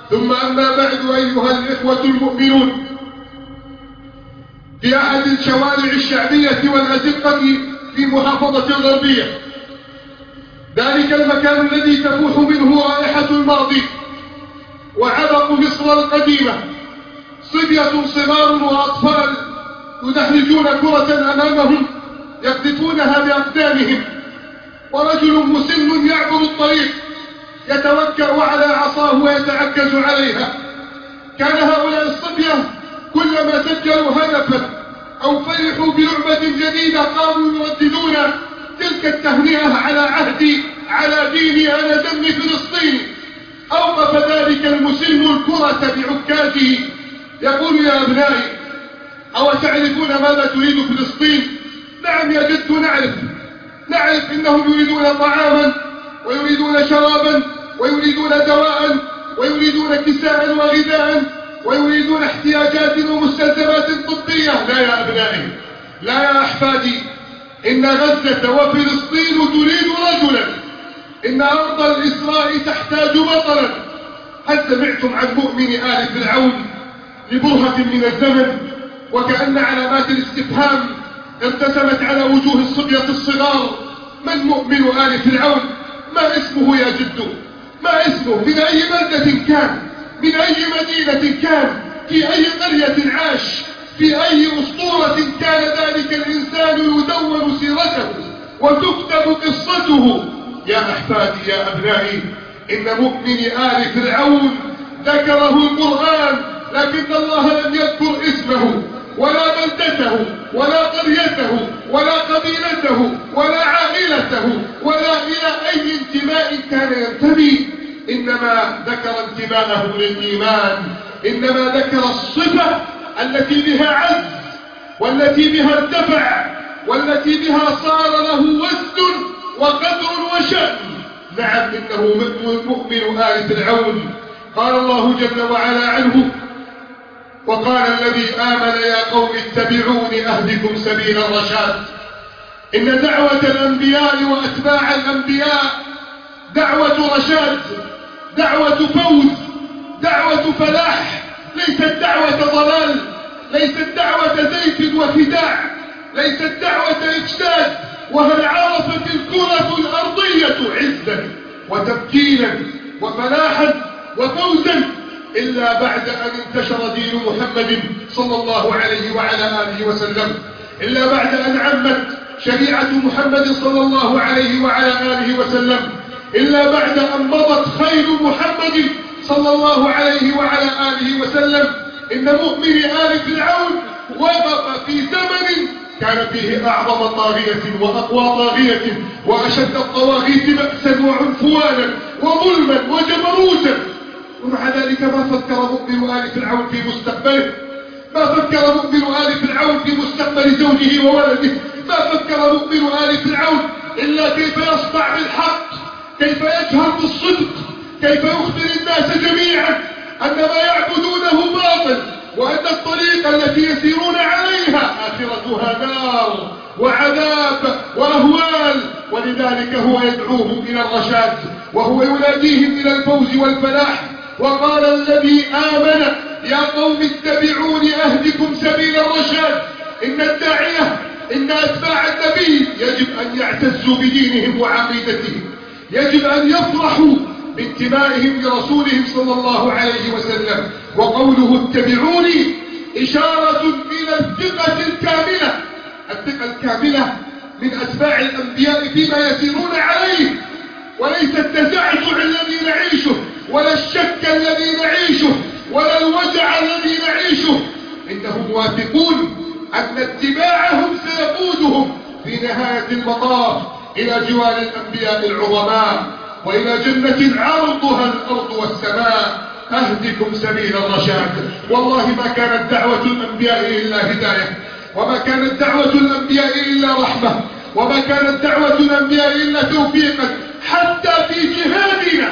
ثم أما بعد أيها الإخوة المؤمنون، في أحد الشوارع الشعبية والأزقة في محافظة الغربية، ذلك المكان الذي تفوح منه رائحة الماضي وعبق مصر القديمة، صبية صغار وأطفال يدحرجون كرة أمامهم يقذفونها بأقدامهم، ورجل مسن يعبر الطريق يتوكأ على عصاه ويتعكز عليها. كان هؤلاء الصبية كلما سجلوا هدفا أو فرحوا بلعبة جديدة قاموا يرددون تلك التهنئة على عهدي، على ديني، أنا دمي فلسطيني. أوقف ذلك المسن الكرة بعكازه يقول: يا أبنائي، أو تعرفون ماذا تريد فلسطين؟ نعم يا جد، نعرف إنهم يريدون طعاما ويريدون شرابا ويريدون دواء ويريدون كساء وغذاء ويريدون احتياجات ومستلزمات طبية. لا يا أبنائي، لا يا أحفادي، إن غزة وفلسطين تريد رجلا، إن أرض الإسراء تحتاج بطلا. هل سمعتم عن مؤمن آل فرعون لبرهة من الزمن؟ وكأن علامات الاستفهام ارتسمت على وجوه الصبية الصغار. من مؤمن آل فرعون؟ ما اسمه يا جد؟ ما اسمه؟ من أي بلدة كان؟ من أي مدينة كان؟ في أي قرية عاش؟ في أي أسطورة كان ذلك الإنسان يدون سيرته وتكتب قصته؟ يا أحفادي، يا أبنائي، إن مؤمن آل فرعون ذكره القرآن، لكن الله لم يذكر اسمه ولا بلدته ولا قريته ولا قبيلته ولا عائلته ولا إلى أي انتماء كان ينتمي، إنما ذكر انتماءه للإيمان، إنما ذكر الصفة التي بها عز والتي بها ارتفع والتي بها صار له وزن وقدر وشأن. نعم، إنه مؤمن آل فرعون. قال الله جل وعلا عنه: وقال الذي آمن يا قوم اتبعوني أهدكم سبيل الرشاد. إن دعوة الأنبياء وأتباع الأنبياء دعوة رشاد، دعوة فوز، دعوة فلاح، ليست دعوة ضلال، ليست دعوة زيف وخداع، ليست دعوة إفساد. وهل عرفت الكرة الأرضية عزا وتمكينا وفلاحا وفوزا إلا بعد أن انتشر دين محمد صلى الله عليه وعلى آله وسلم، إلا بعد أن عمت شريعة محمد صلى الله عليه وعلى آله وسلم، إلا بعد أن مضت خيل محمد صلى الله عليه وعلى آله وسلم. إن مؤمن آل فرعون وقف في زمن كان فيه أعظم طاغية وأقوى طاغية وأشد الطواغيت بأسا وعنفوانا وظلما وجبروتا، ومع ذلك ما فكر مؤمن آل فرعون في مستقبله، ما فكر مؤمن آل فرعون في مستقبل زوجه وولده، ما فكر مؤمن آل فرعون إلا كيف يصنع بالحق، كيف يجهر بالصدق، كيف يخبر الناس جميعا أن ما يعبدونه باطل، وأن الطريق التي يسيرون عليها آخرتها نار وعذاب وأهوال. ولذلك هو يدعوهم إلى الرشاد وهو يناديهم إلى الفوز والفلاح. وقال الذي آمن يا قوم اتبعوني أهدكم سبيل الرشاد. إن الداعية، إن أتباع النبي يجب أن يعتزوا بدينهم وعقيدتهم، يجب أن يفرحوا بانتمائهم لرسولهم صلى الله عليه وسلم. وقوله اتبعوني إشارة إلى الثقة الكاملة، الثقة الكاملة من أتباع الأنبياء فيما يسيرون عليه، وليس التزعزع الذي نعيشه ولا الشك الذي نعيشه ولا الوجع الذي نعيشه. إنهم واثقون أن اتباعهم سيقودهم في نهاية المطاف إلى جوار الأنبياء العظماء وإلى جنة عرضها الأرض والسماء. أهدكم سبيل الرشاد. والله ما كانت دعوة الأنبياء إلا هداية، وما كانت دعوة الأنبياء إلا رحمة، وما كانت دعوة الأنبياء إلا توفيقا. حتى في جهادنا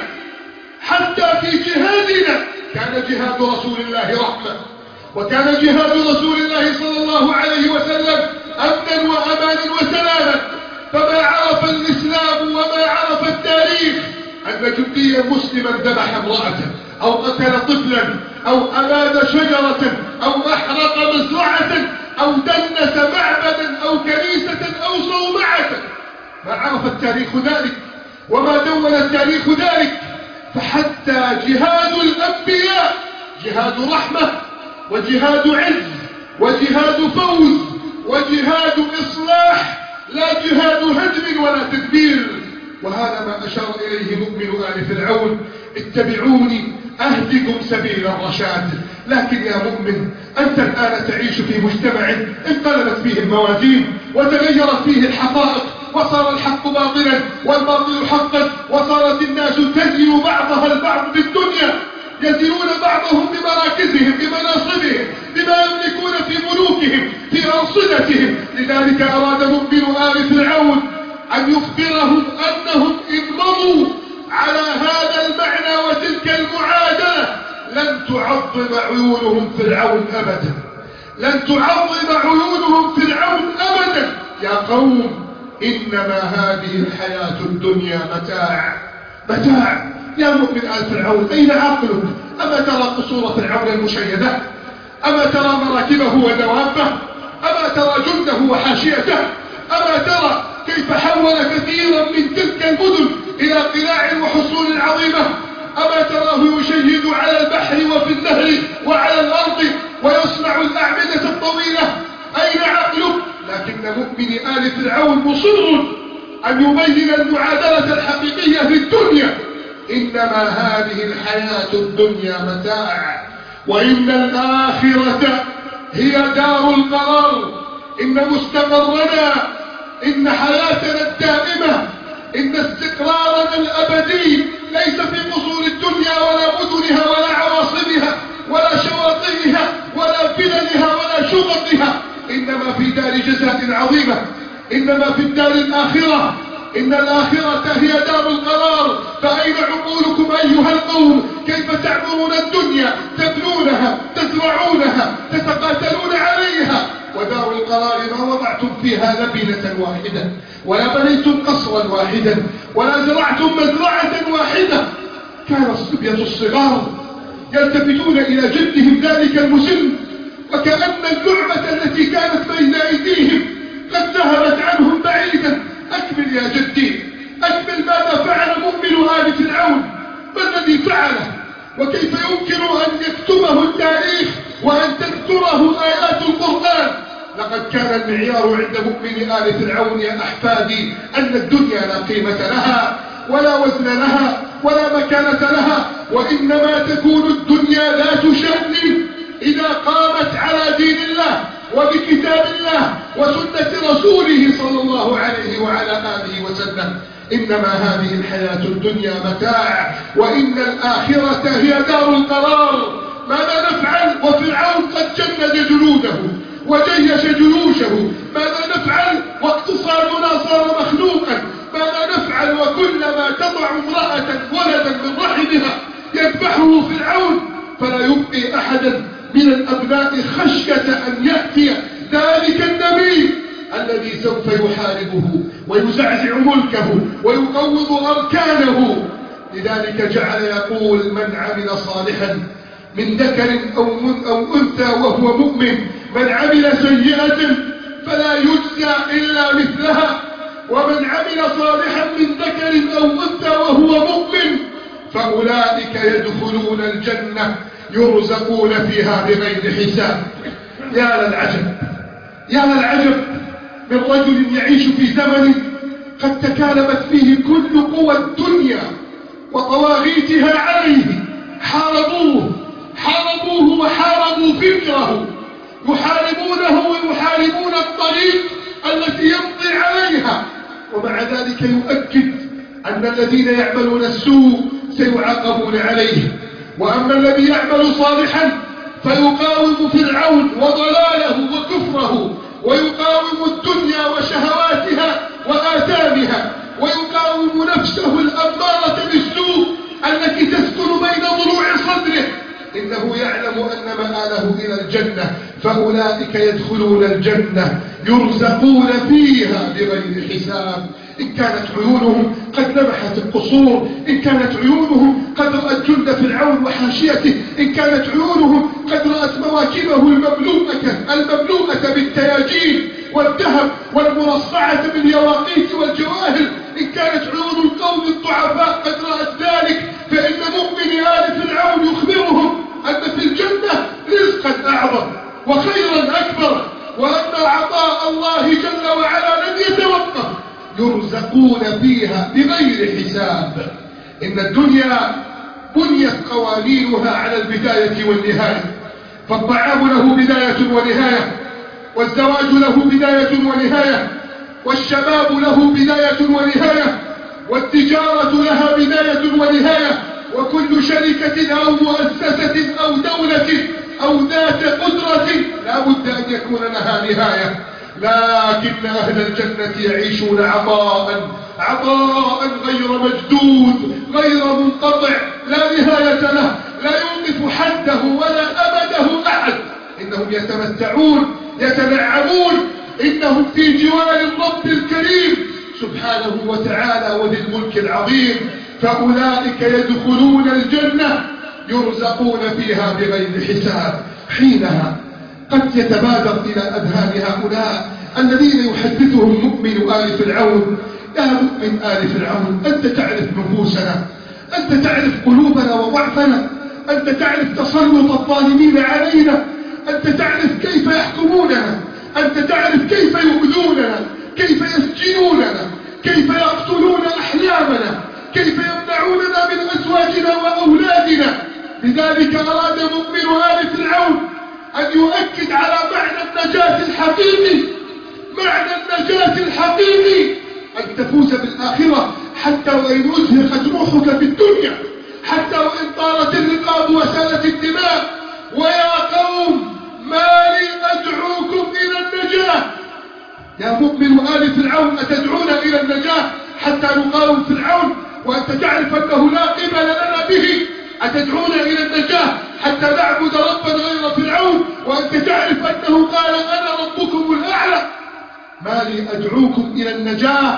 كان جهاد رسول الله رحمة، وكان جهاد رسول الله صلى الله عليه وسلم أمنا وأمانا وسلاما. فما عرف الإسلام وما عرف التاريخ أن جنديا مسلما ذبح امرأته أو قتل طفلا أو أباد شجرة أو أحرق مزرعة أو دنس معبدا أو كنيسة أو صومعة. ما عرف التاريخ ذلك وما دون التاريخ ذلك. فحتى جهاد الأنبياء جهاد رحمة وجهاد عز وجهاد فوز وجهاد إصلاح، لا جهاد هدم ولا تدبير. وهذا ما أشار إليه مؤمن آل فرعون: اتبعوني أهدكم سبيل الرشاد. لكن يا مؤمن، أنت الآن تعيش في مجتمع انقلبت فيه الموازين وتغيرت فيه الحقائق، وصار الحق باطلا والباطل حقا، وصارت الناس تزن بعضها البعض بالدنيا، يزنون بعضهم بمراكزهم بمناصبهم بما يملكون في ملوكهم في أنصدتهم. لذلك أراد مؤمن آل فرعون أن يخبرهم أنهم إن مضوا على هذا المعنى وتلك المعادلة لن تعظم عيونهم فرعون أبدا، لن تعظم عيونهم فرعون أبدا. يا قوم، إنما هذه الحياة الدنيا متاع. يا مؤمن آل فرعون، أين عقلك؟ أما ترى قصور فرعون المشيدة؟ أما ترى مراكبه ودوابه؟ أما ترى جنده وحاشيته؟ أما ترى كيف حول كثيرا من تلك المدن إلى قلاع وحصون عظيمة؟ أما تراه يشيد على البحر وفي النهر وعلى الأرض ويصنع الأعمدة الطويلة؟ أين عقلك؟ لكن مؤمن آل فرعون مصر أن يبين المعادلة الحقيقية في الدنيا: إنما هذه الحياة الدنيا متاع، وإن الآخرة هي دار القرار. إن مستقرنا، إن حياتنا الدائمة، إن استقرارنا الأبدي ليس في قصور الدنيا ولا مدنها ولا عواصمها ولا شواطئها ولا فللها ولا شغطها، إنما في دار جزاء عظيمة، إنما في الدار الآخرة. إن الآخرة هي دار القرار. فأين عقولكم أيها القوم؟ كيف تعمرون الدنيا؟ تبنونها، تزرعونها، تتقاتلون عليها، ودار القرار ما وضعتم فيها لبنة واحدة، ولا بنيتم قصرا واحدا، ولا زرعتم مزرعة واحدة. كان الصبية الصغار يلتفتون إلى جدهم ذلك المسن، وكأن اللعبة التي كانت بين أيديهم قد ذهبت عنهم بعيدا. أكمل يا جدي، أكمل ماذا فعل مؤمن آل فرعون، ما الذي فعله، وكيف يمكن أن يكتبه التاريخ وأن تذكره آيات القرآن. لقد كان المعيار عند مؤمن آل فرعون يا أحفادي أن الدنيا لا قيمة لها ولا وزن لها ولا مكانة لها، وإنما تكون الدنيا ذات شأن إذا قامت على دين الله وبكتاب الله وسنة رسوله صلى الله عليه وعلى آله وسلم. إنما هذه الحياة الدنيا متاع، وإن الآخرة هي دار القرار. ماذا نفعل وفرعون قد جند جنوده وجيش جيوشه؟ ماذا نفعل واقتصادنا صار مخنوقا؟ ماذا نفعل وكلما تضع امرأة ولدا من رحمها يذبحه فرعون، فلا يبقي أحدا من الأبناء خشية أن يأتي ذلك النبي الذي سوف يحاربه ويزعزع ملكه ويقوض أركانه. لذلك جعل يقول: من عمل صالحا من ذكر أو أنثى وهو مؤمن، من عمل سيئة فلا يجزى إلا مثلها، ومن عمل صالحا من ذكر أو أنثى وهو مؤمن فأولئك يدخلون الجنة يرزقون فيها بغير حساب. يا للعجب، يا للعجب من رجل يعيش في زمن قد تكالبت فيه كل قوى الدنيا وطواغيتها عليه. حاربوه وحاربوا فكره، يحاربونه ويحاربون الطريق التي يمضي عليها، ومع ذلك يؤكد أن الذين يعملون السوء سيعاقبون عليه، وأما الذي يعمل صالحا فيقاوم فرعون وضلاله وكفره، ويقاوم الدنيا وشهواتها وآثامها، ويقاوم نفسه الأمارة بالسوء التي تسكن بين ضلوع صدره. إنه يعلم أن مآله إلى الجنة، فأولئك يدخلون الجنة يرزقون فيها بغير حساب. إن كانت عيونهم قد لمحت القصور، إن كانت عيونهم قد رأت جند فرعون وحاشيته، إن كانت عيونهم قد رأت مواكبه المملوءة بالتياجين والذهب والمرصعة باليواقيت والجواهر، إن كانت عيون القوم الضعفاء قد رأت ذلك، فإن مؤمن آل فرعون يخبرهم أن في الجنة رزقا أعظم وخيرا أكبر، وأن عطاء الله جل وعلا لن يتوقف، يرزقون فيها بغير حساب. إن الدنيا بنيت قوانينها على البداية والنهاية، فالطعام له بداية ونهاية، والزواج له بداية ونهاية، والشباب له بداية ونهاية، والتجارة لها بداية ونهاية، وكل شركة أو مؤسسة أو دولة أو ذات قدرة لا بد أن يكون لها نهاية. لكن أهل الجنة يعيشون عطاء غير مجدود غير منقطع لا نهاية له، لا يوقف حده ولا أبده أحد. إنهم يتمتعون يتنعمون، إنهم في جوار الرب الكريم سبحانه وتعالى وذي الملك العظيم، فأولئك يدخلون الجنة يرزقون فيها بغير حساب. حينها قد يتبادر إلى أذهان هؤلاء الذين يحدثهم مؤمن آل فرعون: يا مؤمن آل فرعون، أنت تعرف نفوسنا، أنت تعرف قلوبنا وضعفنا، أنت تعرف تسلط الظالمين علينا، أنت تعرف كيف يحكموننا، أنت تعرف كيف يؤذوننا، كيف يسجنوننا، كيف يقتلون أحلامنا، كيف يمنعوننا من أزواجنا وأولادنا. لذلك أراد مؤمن آل فرعون أن يؤكد على معنى النجاة الحقيقي، معنى النجاة الحقيقي أن تفوز بالآخرة حتى وإن أزهقت روحك في الدنيا، حتى وإن طالت الرقاب وسالت الدماء. ويا قوم ما لي أدعوكم إلى النجاة. يا مؤمن آل فرعون، أتدعون إلى النجاة حتى نقاوم فرعون وأنت تعرف أنه لا قبل لنا به؟ أتدعون إلى النجاة حتى نعبد ربا غير فرعون وأنت تعرف أنه قال أنا ربكم الأعلى؟ ما لي أدعوكم إلى النجاة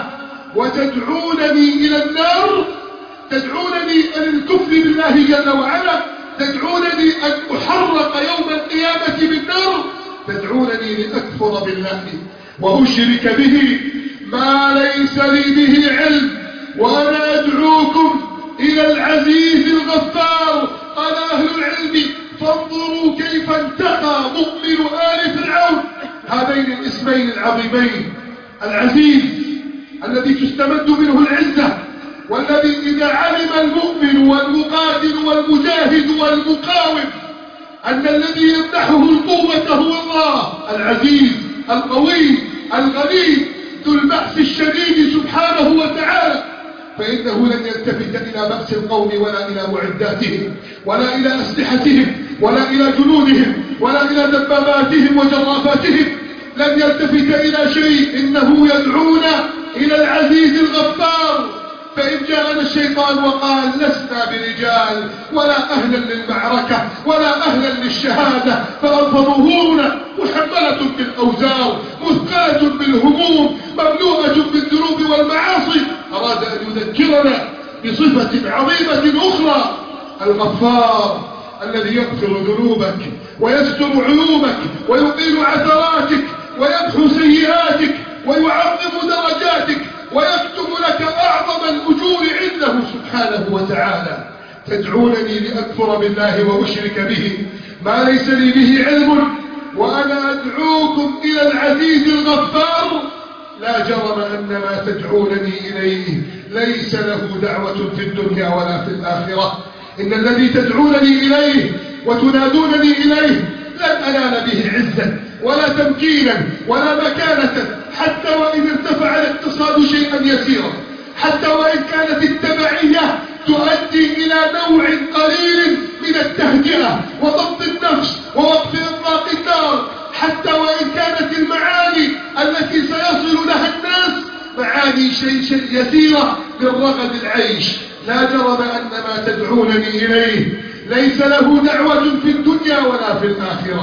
وتدعونني إلى النار، تدعونني أن الكفر بالله جل وعلا، تدعونني أن أحرق يوم القيامة بالنار، تدعونني لأكفر بالله وأشرك به ما ليس لي به علم، وأنا أدعوكم إلى العزيز الغفار. قال أهل العلم: فانظروا كيف انتقى مؤمن آل فرعون هذين الاسمين العظيمين، العزيز الذي تستمد منه العزة، والذي إذا علم المؤمن والمقاتل والمجاهد والمقاوم أن الذي يمنحه القوة هو الله العزيز القوي الغني ذو البأس الشديد سبحانه وتعالى، فإنه لن يلتفت إلى بأس القوم ولا إلى معداتهم ولا إلى أسلحتهم ولا إلى جنودهم ولا إلى دباباتهم وجرافاتهم، لن يلتفت إلى شيء، إنه يدعونا إلى العزيز الغفار. فإن جاءنا الشيطان وقال: لسنا برجال ولا أهلا للمعركة ولا أهلا للشهادة، فأنت ظهورنا محملة بالأوزار مثقلة بالهموم مملوءة بالذنوب والمعاصي، أراد أن يذكرنا بصفة عظيمة أخرى: الغفار الذي يغفر ذنوبك ويستر عيوبك ويقيل عثراتك ويمحو سيئاتك ويعظم درجاتك ويكتب لك أعظم الأجور عنده سبحانه وتعالى. تدعونني لأكفر بالله وأشرك به ما ليس لي به علم، وأنا أدعوكم إلى العزيز الغفار. لا جرم أن ما تدعونني إليه ليس له دعوة في الدنيا ولا في الآخرة. إن الذي تدعونني إليه وتنادونني إليه لن أنال به عزة ولا تمكينا ولا مكانة، حتى وإن ارتفع الاقتصاد شيئا يسيرا، حتى وإن كانت التبعية تؤدي إلى نوع قليل من التهجئة وضبط النفس ووقف إطلاق النار، حتى وإن كانت المعاني التي سيصل لها الناس معاني شيء يسيرة من رغد العيش. لا جرم أن ما تدعونني إليه ليس له دعوة في الدنيا ولا في الآخرة.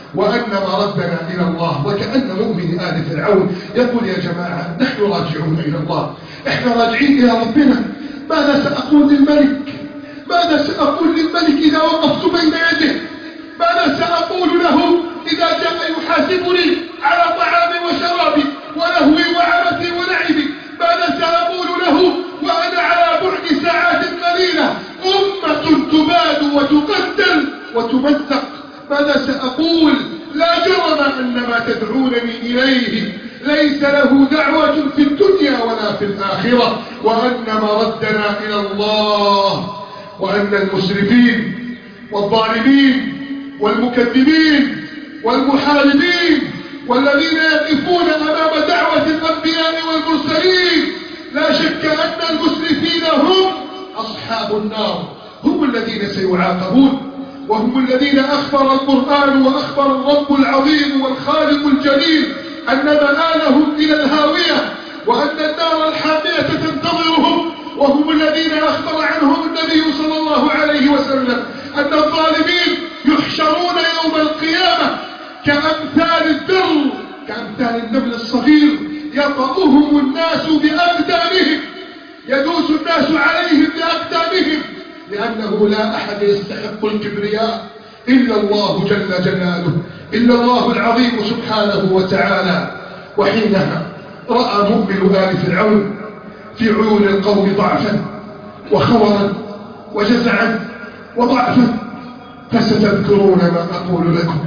وأن مردنا إلى الله. وكأن مؤمن آل فرعون يقول يا جماعة نحن راجعون إلى الله، احنا راجعين إلى ربنا. ماذا سأقول للملك؟ ماذا سأقول للملك إذا وقفت بين يده؟ ماذا سأقول له إذا جاء يحاسبني على طعامي وشرابي ولهوي وعبثي ولعبي؟ ماذا سأقول له وأنا على بعد ساعات قليلة أمة تباد وتقتل وتمزق؟ ماذا سأقول؟ لا جرم أن ما تدعونني إليه ليس له دعوة في الدنيا ولا في الآخرة، وأن مردنا إلى الله، وأن المسرفين والظالمين والمكذبين والمحاربين والذين يقفون أمام دعوة الأنبياء والمرسلين لا شك أن المسرفين هم أصحاب النار، هم الذين سيعاقبون، وهم الذين أخبر القرآن وأخبر الرب العظيم والخالق الجليل أن مآلهم إلى الهاوية، وأن النار الحامية تنتظرهم، وهم الذين أخبر عنهم النبي صلى الله عليه وسلم أن الظالمين يحشرون يوم القيامة كأمثال الدر، كأمثال النمل الصغير يطأهم الناس بأقدامهم، يدوس الناس عليهم بأقدامهم، لأنه لا أحد يستحق الكبرياء إلا الله جل جلاله، إلا الله العظيم سبحانه وتعالى. وحينها رأى مؤمن آل فرعون في عيون القوم ضعفا وخورا وجزعا وضعفا، فستذكرون ما أقول لكم،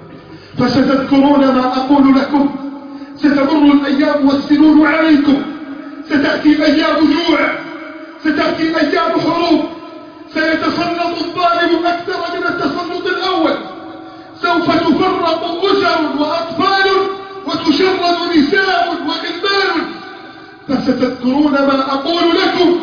فستذكرون ما أقول لكم. ستمر الأيام والسنون عليكم، ستأتي أيام جوع، ستأتي أيام حروب، سيتسلط الظالم أكثر من التسلط الأول، سوف تفرق أسر وأطفال وتشرد نساء وغلمان، فستذكرون ما أقول لكم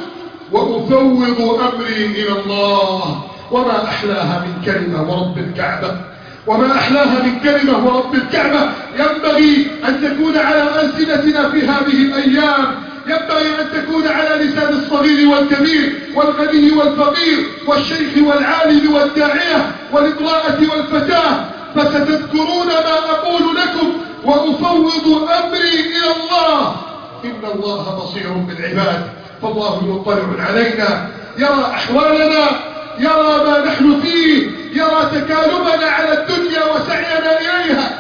وأفوض أمري إلى الله. وما أحلاها من كلمة ورب الكعبة، وما أحلاها من كلمة ورب الكعبة ينبغي أن تكون على ألسنتنا في هذه الأيام، ينبغي أن تكون على لسان الصغير والكبير والغني والفقير والشيخ والعالم والداعية والامرأة والفتاة. فستذكرون ما أقول لكم وأفوض أمري إلى الله، إن الله بصير بالعباد. فالله مطلع علينا، يرى أحوالنا، يرى ما نحن فيه، يرى تكالبنا على الدنيا وسعينا إليها،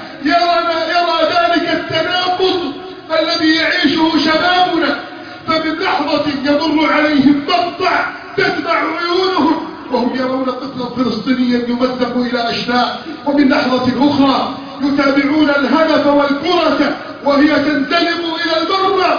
يرى ذلك التناقض الذي يعيشه شبابنا. فمن لحظة يمر عليهم مقطع تدمع عيونهم وهم يرون طفلا فلسطينيا يمزق إلى أشلاء، ومن لحظة أخرى يتابعون الهدف والكرة وهي تنزلق إلى المرمى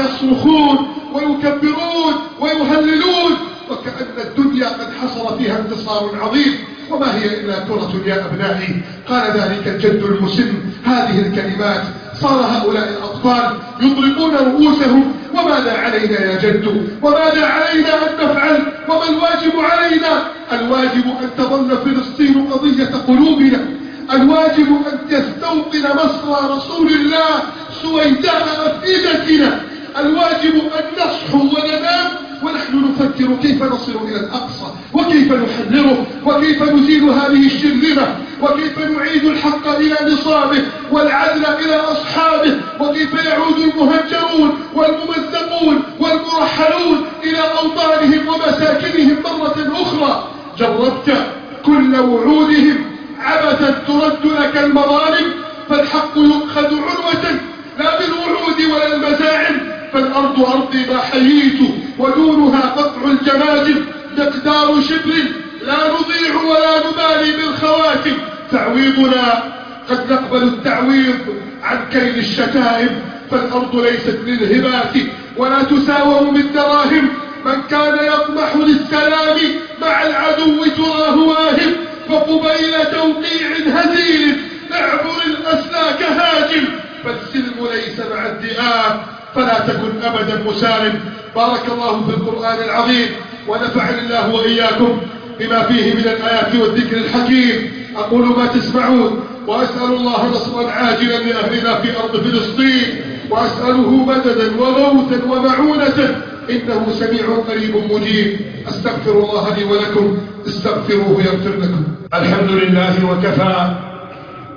فيصرخون ويكبرون ويهللون، وكأن الدنيا قد حصل فيها انتصار عظيم. وما هي إلا كرة يا أبنائي. قال ذلك الجد المسن هذه الكلمات، صار هؤلاء الأطفال يضربون رؤوسهم. وماذا علينا يا جد؟ وماذا علينا أن نفعل؟ وما الواجب علينا؟ الواجب أن تظل فلسطين قضية قلوبنا، الواجب أن تستوطن مصر رسول الله سويداء أفئدتنا، الواجب أن نصحو وننام ونحن نفكر كيف نصل إلى الأقصى، وكيف نحرره، وكيف نزيل هذه الشرذمة، وكيف نعيد الحق إلى نصابه والعدل إلى أصحابه، وكيف يعود المهجرون والممزقون والمرحلون إلى أوطانهم ومساكنهم مرة أخرى. جربت كل وعودهم عبثا ترد لك المظالم، فالحق يؤخذ عنوة لا بالوعود ولا المزاعم. فالأرض أرضي ما حييت ودونها قطع الجماجم، مقدار شبر لا نضيع ولا نبالي بالخواتم. تعويضنا قد نقبل التعويض عن كيل الشتائم، فالأرض ليست للهبات ولا تساوم بالدراهم. من كان يطمح للسلام مع العدو تراه واهم، فقبيل توقيع هزيل اعبر الأسلاك هاجم. فالسلم ليس مع الذئاب فلا تكن أبدا مسالم. بارك الله في القرآن العظيم، ونفعني الله وإياكم بما فيه من الآيات والذكر الحكيم. أقول ما تسمعون، وأسأل الله نصرا عاجلا لأهلنا في أرض فلسطين، وأسأله مددا وغوثا ومعونة، إنه سميع قريب مجيب. أستغفر الله لي ولكم، استغفروه يغفر لكم. الحمد لله وكفى،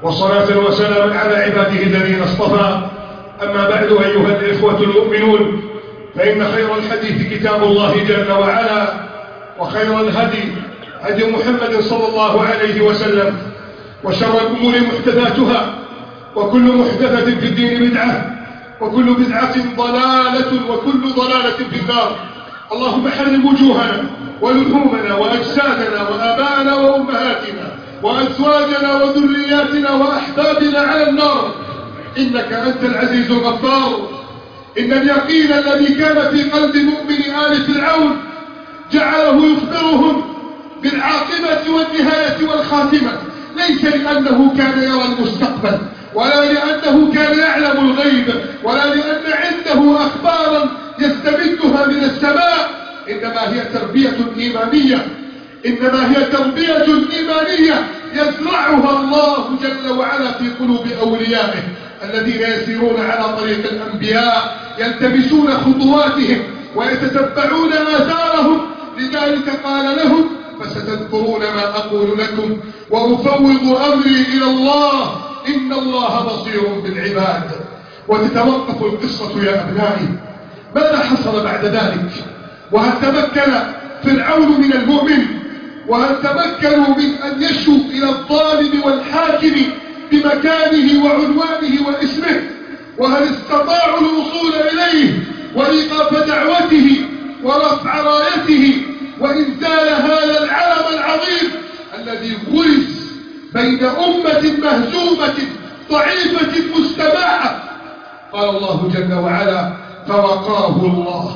وصلاة وسلاما على عباده الذين اصطفى. أما بعد، أيها الإخوة المؤمنون، فإن خير الحديث كتاب الله جل وعلا، وخير الهدي هدي محمد صلى الله عليه وسلم، وشر الأمور محدثاتها، وكل محدثة في الدين بدعة، وكل بدعة ضلالة، وكل ضلالة في النار. اللهم حرم وجوهنا ولحومنا وأجسادنا وآباءنا وأمهاتنا وأزواجنا وذرياتنا وأحبابنا على النار، إنك أنت العزيز الغفار. إن اليقين الذي كان في قلب مؤمن آل فرعون جعله يخبرهم بالعاقبة والنهاية والخاتمة، ليس لأنه كان يرى المستقبل، ولا لأنه كان يعلم الغيب، ولا لأن عنده أخبارا يستمدها من السماء، إنما هي تربية إيمانية، إنما هي تربية إيمانية يزرعها الله جل وعلا في قلوب أوليائه الذين يسيرون على طريق الأنبياء، يلتمسون خطواتهم ويتتبعون آثارهم. لذلك قال لهم: فستذكرون ما أقول لكم وأفوض أمري إلى الله إن الله بصير بالعباد. وتتوقف القصة يا أبنائي. ماذا حصل بعد ذلك؟ وهل تمكن فرعون من المؤمن؟ وهل تمكنوا من أن يشوا إلى الظالم والحاكم بمكانه وعنوانه واسمه؟ وهل استطاعوا الوصول إليه وإيقاف دعوته ورفع رايته وإنزال هذا العلم العظيم الذي غرس بين أمة مهزومة ضعيفة مستباحة؟ قال الله جل وعلا: فوقاه الله.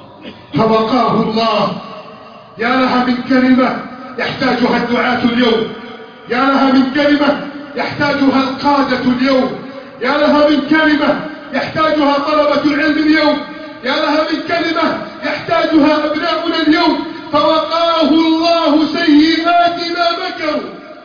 فوقاه الله. يا لها من كلمة يحتاجها الدعاة اليوم، يا لها من كلمة يحتاجها القادة اليوم، يا لها من كلمة يحتاجها طلبة العلم اليوم، يا لها من كلمة يحتاجها أبناؤنا اليوم. فوقاه الله سيئات ما مكروا،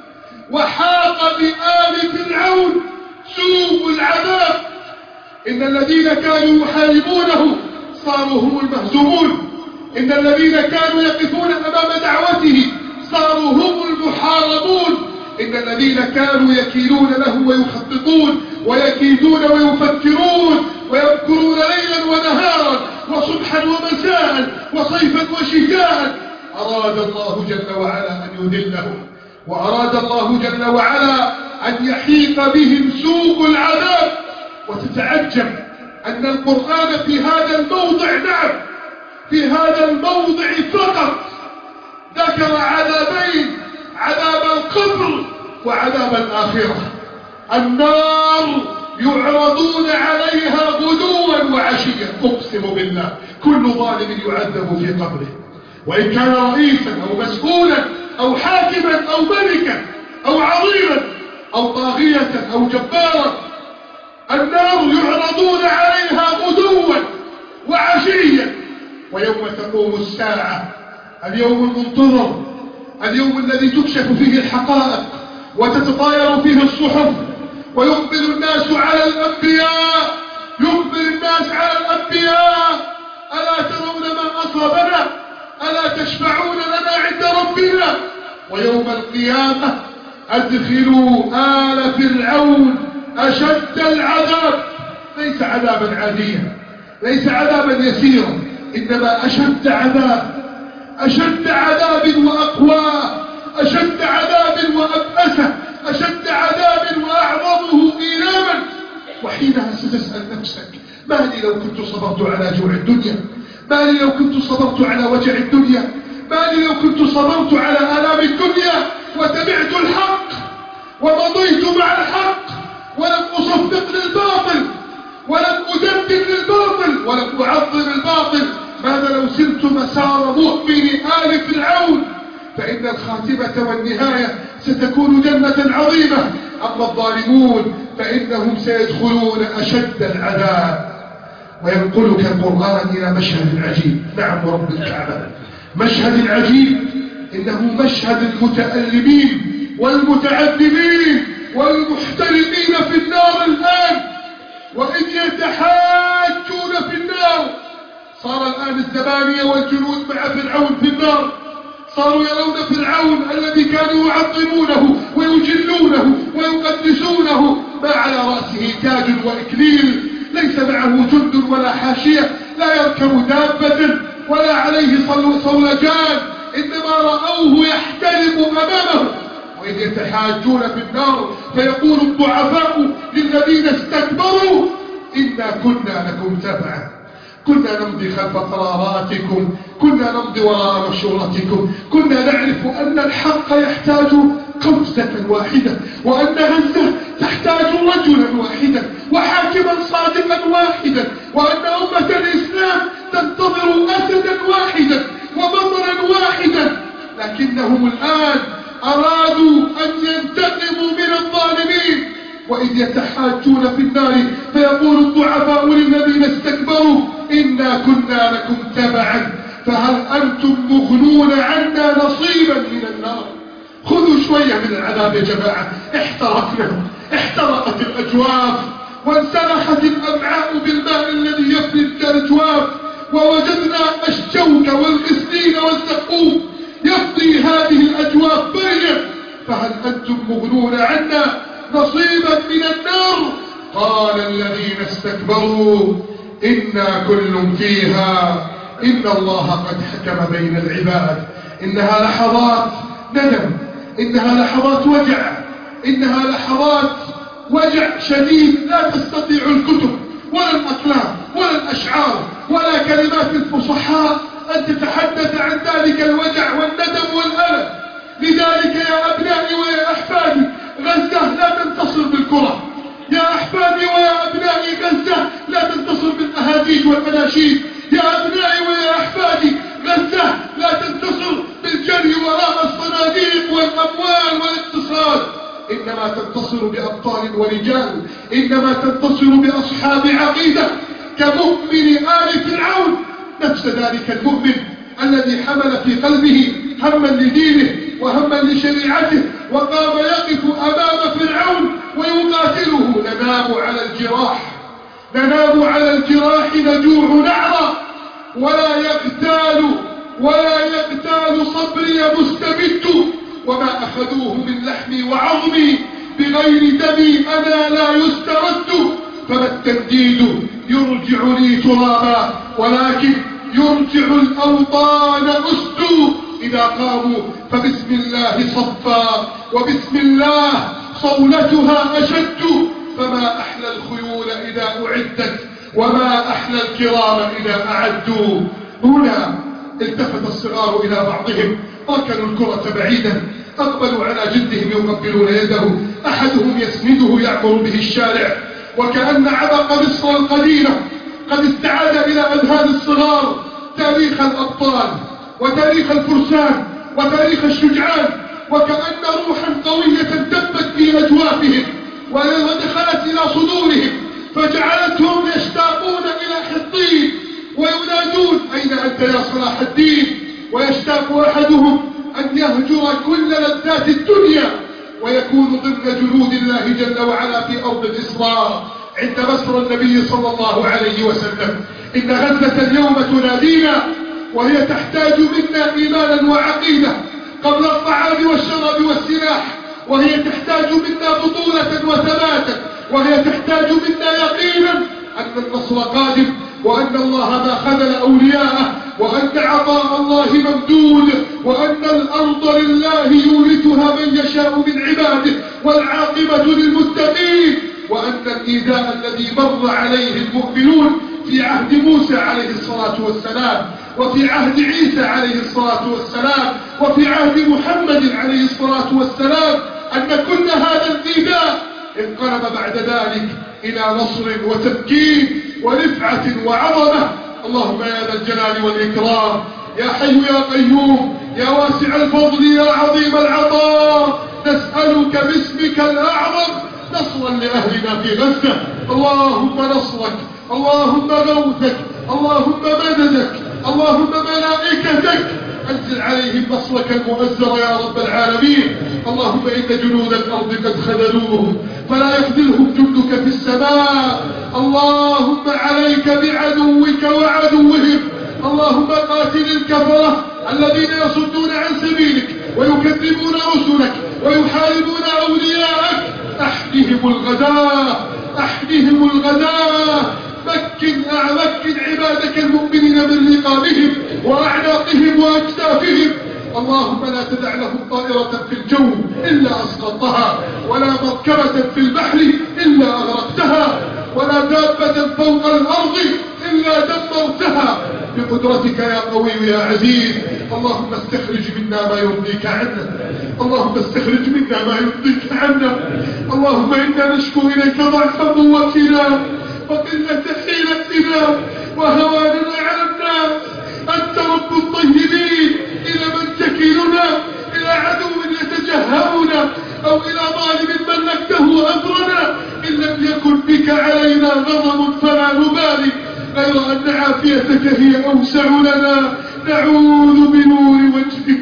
وحاق بآل فرعون سوء العذاب. إن الذين كانوا يحاربونه صاروا هم المهزومون، إن الذين كانوا يقفون أمام دعوته صاروا هم المحاربون، إن الذين كانوا يكيلون له ويخططون ويكيدون ويفكرون ويمكرون ليلا ونهارا وصبحا ومساء وصيفا وشتاء، أراد الله جل وعلا أن يذلهم، وأراد الله جل وعلا أن يحيق بهم سوء العذاب. وتتعجب أن القرآن في هذا الموضع، نعم في هذا الموضع فقط، ذكر عذابين: عذاب القبر وعذاب الآخرة. النار يعرضون عليها غدوا وعشيا. أقسم بالله كل ظالم يعذب في قبره، وإن كان رئيسا أو مسؤولا أو حاكما أو ملكا أو عظيما أو طاغية أو جبارا. النار يعرضون عليها غدوا وعشيا. ويوم تقوم الساعة، اليوم المنتظر، اليوم الذي تكشف فيه الحقائق وتتطاير فيه الصحف، ويقبل الناس على الأنبياء، يقبل الناس على الأنبياء: ألا ترون ما أصابنا؟ ألا تشفعون لنا عند ربنا؟ ويوم القيامة: أدخلوا آل فرعون أشد العذاب. ليس عذابا عاديا، ليس عذابا يسيرا، إنما أشد عذاب، أشد عذاب وأقوى، أشد عذاب وأبأسه، أشد عذاب وأعظمه إيلاما. وحينها ستسأل نفسك: ما لي لو كنت صبرت على جوع الدنيا؟ ما لي لو كنت صبرت على وجع الدنيا؟ ما لي لو كنت صبرت على آلام الدنيا وتبعت الحق ومضيت مع الحق ولم أصفق للباطل ولم أدندن للباطل ولم أعظم الباطل؟ ماذا لو سرت مسار مؤمن آل فرعون؟ فإن الخاتمة والنهاية ستكون جنة عظيمة. أما الظالمون فإنهم سيدخلون أشد العذاب. وينقلك القرآن إلى مشهد عجيب، نعم ورب الكعبة، مشهد عجيب، إنه مشهد المتألمين والمتعذبين والمحترقين في النار الآن، وإذ يتحاجون في النار. صار الآن الزبانية والجنود مع فرعون في النار، صاروا يرون فرعون الذي كانوا يعظمونه ويجلونه ويقدسونه يجزونه ما على رأسه تاج وإكليل، ليس معه جند ولا حاشية، لا يركب دابة ولا عليه صولجان، إنما رأوه يحترم أمامه. وإذ يتحاجون في النار فيقول الضعفاء للذين استكبروا إنا كنا لكم تبعا، كنا نمضي خلف قراراتكم، كنا نمضي وراء مشورتكم، كنا نعرف أن الحق يحتاج قفزة واحدة، وأن غزة تحتاج رجلا واحدا وحاكما صادقا واحدا، وأن أمة الإسلام تنتظر أسدا واحدا وبطلا واحدا. لكنهم الآن أرادوا أن ينتقموا من الظالمين. وإذ يتحاجون في النار فيقول الضعفاء للذين استكبروا إنا كنا لكم تبعا فهل أنتم مغنون عنا نصيبا من النار. خذوا شوية من العذاب يا جماعة. احترقنا، احترقت الأجواف وانسلخت الأمعاء بالماء الذي يفري الأجواف، ووجدنا الشوك والغسلين والزقوم يفضي هذه الأجواف بريا، فهل أنتم مغنون عنا نصيبا من النار. قال الذين استكبروا إنا كل فيها إن الله قد حكم بين العباد. إنها لحظات ندم، إنها لحظات وجع، إنها لحظات وجع شديد لا تستطيع الكتب ولا الأقلام ولا الأشعار ولا كلمات الفصحاء أن تتحدث عن ذلك الوجع والندم والألم. لذلك يا أبنائي ويا أحفادي، غزة لا تنتصر بالكرة. يا أحفادي ويا أبنائي، غزة لا تنتصر بالأهازيج والأناشيد. يا أبنائي ويا أحفادي، غزة لا تنتصر بالجري وراء الصناديق والأموال والاقتصاد، إنما تنتصر بأبطال ورجال، إنما تنتصر بأصحاب عقيدة كمؤمن آل فرعون. نفس ذلك المؤمن الذي حمل في قلبه هما لدينه وهما لشريعته وقام يقف أمام فرعون ويقاتله. ننام على الجراح، ننام على الجراح، نجوع نعرى، ولا يقتال صبري مستبد، وما أخذوه من لحمي وعظمي بغير دمي أنا لا يسترد. فما التنديد يرجع لي ترابا، ولكن يرجع الأوطان أسد. إذا قاموا فبسم الله صفا، وبسم الله صولتها أشد. فما أحلى الخيول إذا أعدت، وما أحلى الكرام إذا أعدوا. هنا التفت الصغار إلى بعضهم، ركنوا الكرة بعيدا، أقبلوا على جدهم يقبلون يده، أحدهم يسنده يعبر به الشارع، وكأن عبق مصر القديمة قد استعاد إلى أذهان الصغار تاريخ الأبطال وتاريخ الفرسان وتاريخ الشجعان، وكأن روحا قوية دبت في أجوافهم ودخلت إلى صدورهم فجعلتهم يشتاقون إلى حطين وينادون أين أنت يا صلاح الدين. ويشتاق أحدهم أن يهجر كل لذات الدنيا ويكون ضمن جنود الله جل وعلا في أرض الإسراء عند مسرى النبي صلى الله عليه وسلم. إن غزة اليوم تنادينا، وهي تحتاج منا إيمانا وعقيدة قبل الطعام والشراب والسلاح، وهي تحتاج منا بطولة وثباتا، وهي تحتاج منا يقينا أن النصر قادم، وأن الله ما خذل أولياءه، وأن عطاء الله ممدود، وأن الأرض لله يورثها من يشاء من عباده، والعاقبة للمتقين، وأن الإيذاء الذي مر عليه المؤمنون في عهد موسى عليه الصلاة والسلام، وفي عهد عيسى عليه الصلاة والسلام، وفي عهد محمد عليه الصلاة والسلام، أن كل هذا الإيذاء انقلب بعد ذلك إلى نصر وتمكين ورفعة وعظمة. اللهم يا ذا الجلال والإكرام، يا حي يا قيوم، يا واسع الفضل، يا عظيم العطاء، نسألك باسمك الأعظم نصرا لأهلنا في غزة. اللهم نصرك، اللهم غوثك، اللهم مددك، اللهم ملائكتك، أنزل عليهم نصرك المؤزر يا رب العالمين. اللهم إن جنود الأرض قد خذلوهم فلا يخذلهم جندك في السماء. اللهم عليك بعدوك وعدوهم. اللهم قاتل الكفرة الذين يصدون عن سبيلك ويكذبون رسلك ويحاربون أولياءك. أحدهم الغداء، أحدهم الغداء. مكن عبادك المؤمنين من رقابهم وأعناقهم وأكتافهم. اللهم لا تدع لهم طائرة في الجو إلا أسقطتها، ولا مركبة في البحر إلا أغرقتها، ولا دابة فوق الأرض إلا دمرتها بقدرتك يا قوي يا عزيز. اللهم استخرج منا ما يرضيك عنا، اللهم استخرج منا ما يرضيك عنا. اللهم إنا نشكو إليك ضعف قوتنا وقلة حيلتنا وهواننا على الناس. أنت رب الطيبين، إلى من تكلنا؟ إلى عدو يتجهمنا أو إلى ظالم ملكته أمرنا؟ إن لم يكن بك علينا غضب فلا نبالي، غير أن عافيتك هي أوسع لنا. نعوذ بنور وجهك،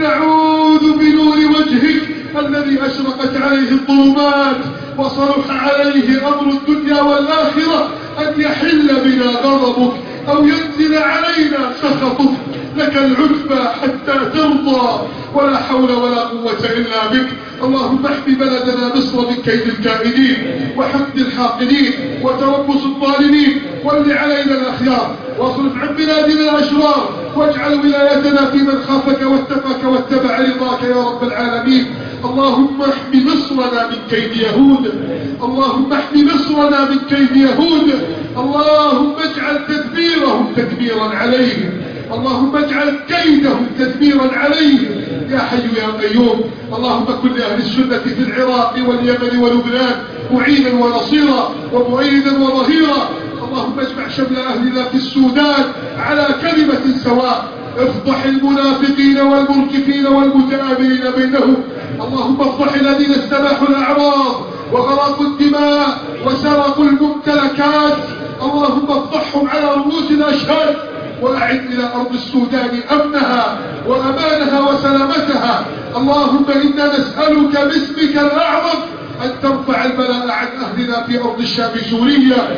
نعوذ بنور وجهك الذي أشرقت عليه الظلمات وصلح عليه أمر الدنيا والآخرة، أن يحل بنا غضبك أو ينزل علينا سخطك. لك العتبى حتى ترضى، ولا حول ولا قوة إلا بك. اللهم احمي بلدنا مصر من كيد الكائدين وحقد الحاقدين وتربص الظالمين، ول علينا الأخيار واصرف عن بلادنا الأشرار، واجعل ولايتنا في من خافك واتقاك واتبع رضاك يا رب العالمين. اللهم احمي مصرنا من كيد يهود، اللهم احمي مصرنا من كيد يهود. اللهم اجعل تدبيرهم تدميرا عليهم، اللهم اجعل كيدهم تدميرا عليهم يا حي يا قيوم. اللهم كن لأهل السنة في العراق واليمن ولبنان معينا ونصيرا ومؤيدا وظهيرا. اللهم اجمع شمل أهلنا في السودان على كلمة سواء، افضح المنافقين والمرجفين والمتآمرين بينهم. اللهم افضح الذين استباحوا الأعراض وغرقوا الدماء وسرقوا الممتلكات. اللهم افضحهم على رؤوس الأشهاد، وأعد إلى أرض السودان أمنها وأمانها وسلامتها. اللهم إنا نسألك باسمك الأعظم أن ترفع البلاء عن أهلنا في أرض الشام سوريا.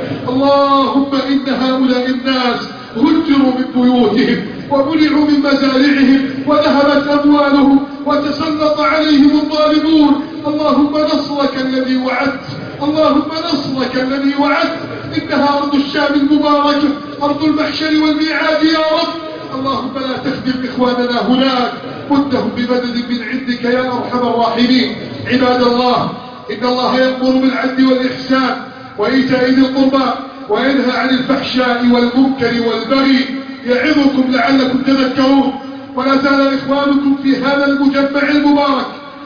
اللهم إن هؤلاء الناس هجروا من بيوتهم ومنعوا من مزارعهم وذهبت أموالهم وتسلط عليهم الظالمون. اللهم نصرك الذي وعدت، اللهم نصرك الذي وعدت. إنها أرض الشام المباركة، أرض المحشر والميعاد يا رب. اللهم لا تخذل إخواننا هناك، مدهم بمدد من عندك يا أرحم الراحمين. عباد الله، إن الله يأمر بالعدل والإحسان وإيتاء ذي القربى وينهى عن الفحشاء والمنكر والبغي، يعظكم لعلكم تذكرون. ولا زال إخوانكم في هذا المجمع المبارك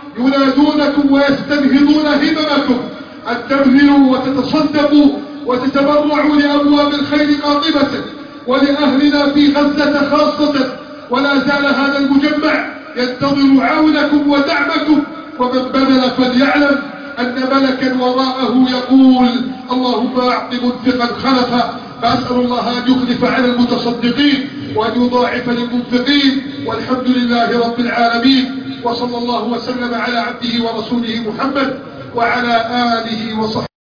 ينادونكم ويستنهضون هممكم أن تبذلوا وتتصدقوا وتتبرعوا لأبواب الخير قاطبة ولأهلنا في غزة خاصة. ولا زال هذا المجمع ينتظر عونكم ودعمكم، ومن بذل فليعلم أن ملكا وراءه يقول: اللهم أعط منفقا خلفا. فأسأل الله أن يخلف على المتصدقين وأن يضاعف للمنفقين، والحمد لله رب العالمين. وصلى الله وسلم على عبده ورسوله محمد وعلى آله وصحبه.